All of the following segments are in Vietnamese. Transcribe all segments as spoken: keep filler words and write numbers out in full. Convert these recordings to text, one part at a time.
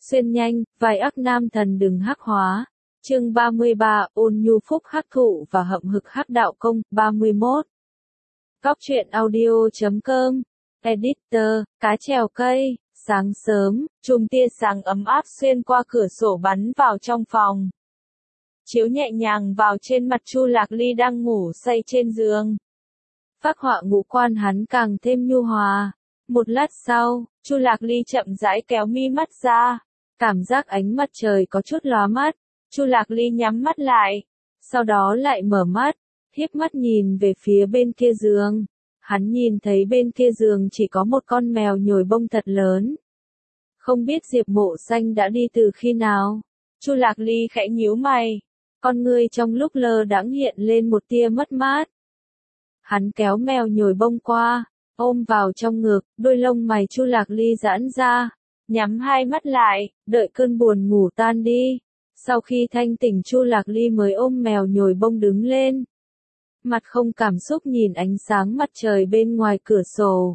Xuyên nhanh, vai ác nam thần đừng hắc hóa. Chương ba mươi ba, ôn nhu phúc hắc thụ và hậm hực hắc đạo công, ba mươi mốt. Góc truyện audio chấm com, editor, cá trèo cây, sáng sớm, chùm tia sáng ấm áp xuyên qua cửa sổ bắn vào trong phòng. Chiếu nhẹ nhàng vào trên mặt Chu Lạc Ly đang ngủ say trên giường. Phác họa ngũ quan hắn càng thêm nhu hòa. Một lát sau, Chu Lạc Ly chậm rãi kéo mi mắt ra, cảm giác ánh mặt trời có chút lóa mắt. Chu Lạc Ly nhắm mắt lại, sau đó lại mở mắt, hiếp mắt nhìn về phía bên kia giường. Hắn nhìn thấy bên kia giường chỉ có một con mèo nhồi bông thật lớn. Không biết Diệp Mộ Xanh đã đi từ khi nào. Chu Lạc Ly khẽ nhíu mày, con ngươi trong lúc lơ đãng hiện lên một tia mất mát. Hắn kéo mèo nhồi bông qua, ôm vào trong ngực, đôi lông mày Chu Lạc Ly giãn ra, nhắm hai mắt lại, đợi cơn buồn ngủ tan đi. Sau khi thanh tỉnh Chu Lạc Ly mới ôm mèo nhồi bông đứng lên. Mặt không cảm xúc nhìn ánh sáng mặt trời bên ngoài cửa sổ.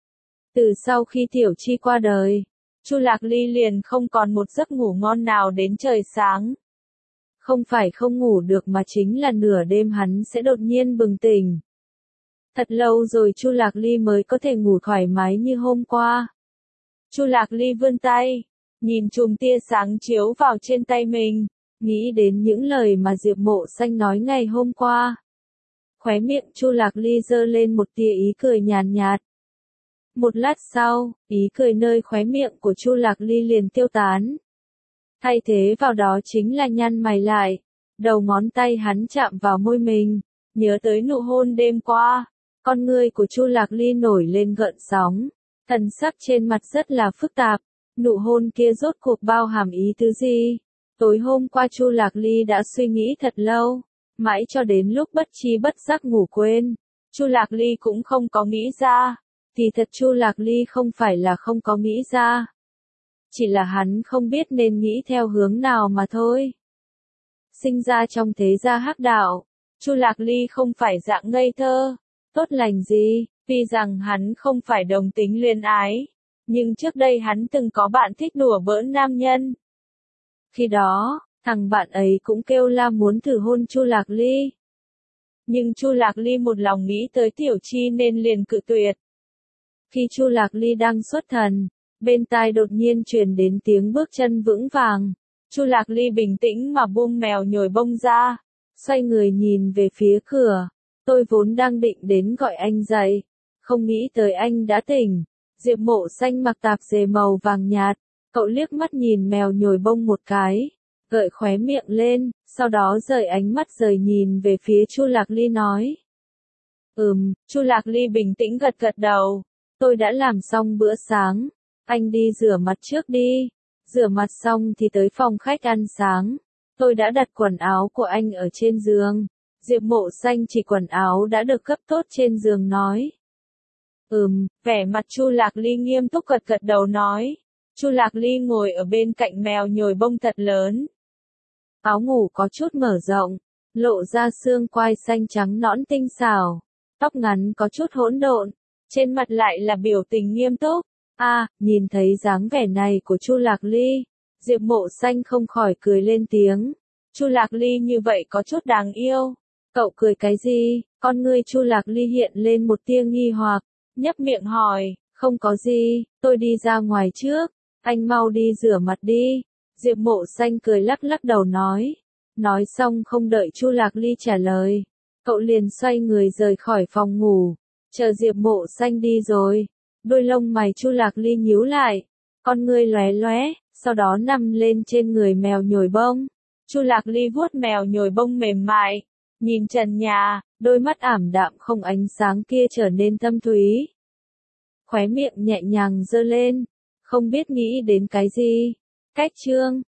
Từ sau khi Tiểu Chi qua đời, Chu Lạc Ly liền không còn một giấc ngủ ngon nào đến trời sáng. Không phải không ngủ được mà chính là nửa đêm hắn sẽ đột nhiên bừng tỉnh. Thật lâu rồi Chu Lạc Ly mới có thể ngủ thoải mái như hôm qua. Chu Lạc Ly vươn tay, nhìn chùm tia sáng chiếu vào trên tay mình, nghĩ đến những lời mà Diệp Mộ Xanh nói ngày hôm qua. Khóe miệng Chu Lạc Ly giơ lên một tia ý cười nhàn nhạt. Một lát sau, ý cười nơi khóe miệng của Chu Lạc Ly liền tiêu tán. Thay thế vào đó chính là nhăn mày lại, đầu ngón tay hắn chạm vào môi mình, nhớ tới nụ hôn đêm qua. Con ngươi của Chu Lạc Ly nổi lên gợn sóng, thần sắc trên mặt rất là phức tạp. Nụ hôn kia rốt cuộc bao hàm ý tứ gì? Tối hôm qua Chu Lạc Ly đã suy nghĩ thật lâu, mãi cho đến lúc bất tri bất giác ngủ quên. Chu Lạc Ly cũng không có nghĩ ra, thì thật Chu Lạc Ly không phải là không có nghĩ ra. Chỉ là hắn không biết nên nghĩ theo hướng nào mà thôi. Sinh ra trong thế gia hắc đạo, Chu Lạc Ly không phải dạng ngây thơ, tốt lành gì, vì rằng hắn không phải đồng tính luyến ái. Nhưng trước đây hắn từng có bạn thích đùa bỡn nam nhân. Khi đó, thằng bạn ấy cũng kêu la muốn thử hôn Chu Lạc Ly. Nhưng Chu Lạc Ly một lòng nghĩ tới Tiểu Chi nên liền cự tuyệt. Khi Chu Lạc Ly đang xuất thần, bên tai đột nhiên truyền đến tiếng bước chân vững vàng. Chu Lạc Ly bình tĩnh mà buông mèo nhồi bông ra, xoay người nhìn về phía cửa. Tôi vốn đang định đến gọi anh dậy, không nghĩ tới anh đã tỉnh. Diệp Mộ Xanh mặc tạp dề màu vàng nhạt, cậu liếc mắt nhìn mèo nhồi bông một cái, gợi khóe miệng lên, sau đó rời ánh mắt rời nhìn về phía Chu Lạc Ly nói. Ừm, Chu Lạc Ly bình tĩnh gật gật đầu, tôi đã làm xong bữa sáng, anh đi rửa mặt trước đi, rửa mặt xong thì tới phòng khách ăn sáng, tôi đã đặt quần áo của anh ở trên giường. Diệp Mộ Xanh chỉ quần áo đã được gấp tốt trên giường nói. Ừm, vẻ mặt Chu Lạc Ly nghiêm túc gật gật đầu nói. Chu Lạc Ly ngồi ở bên cạnh mèo nhồi bông thật lớn. Áo ngủ có chút mở rộng, lộ ra xương quai xanh trắng nõn tinh xảo, tóc ngắn có chút hỗn độn, trên mặt lại là biểu tình nghiêm túc. A, à, nhìn thấy dáng vẻ này của Chu Lạc Ly, Diệp Mộ Xanh không khỏi cười lên tiếng. Chu Lạc Ly như vậy có chút đáng yêu. Cậu cười cái gì? Con ngươi Chu Lạc Ly hiện lên một tia nghi hoặc. Nhấp miệng hỏi, không có gì, tôi đi ra ngoài trước, anh mau đi rửa mặt đi. Diệp Mộ Xanh cười lắc lắc đầu nói. Nói xong không đợi Chu Lạc Ly trả lời, cậu liền xoay người rời khỏi phòng ngủ. Chờ Diệp Mộ Xanh đi rồi, đôi lông mày Chu Lạc Ly nhíu lại, con ngươi lóe lóe, sau đó nằm lên trên người mèo nhồi bông. Chu Lạc Ly vuốt mèo nhồi bông mềm mại, nhìn trần nhà, đôi mắt ảm đạm không ánh sáng kia trở nên thâm thúy. Khóe miệng nhẹ nhàng giơ lên, không biết nghĩ đến cái gì. Cách chương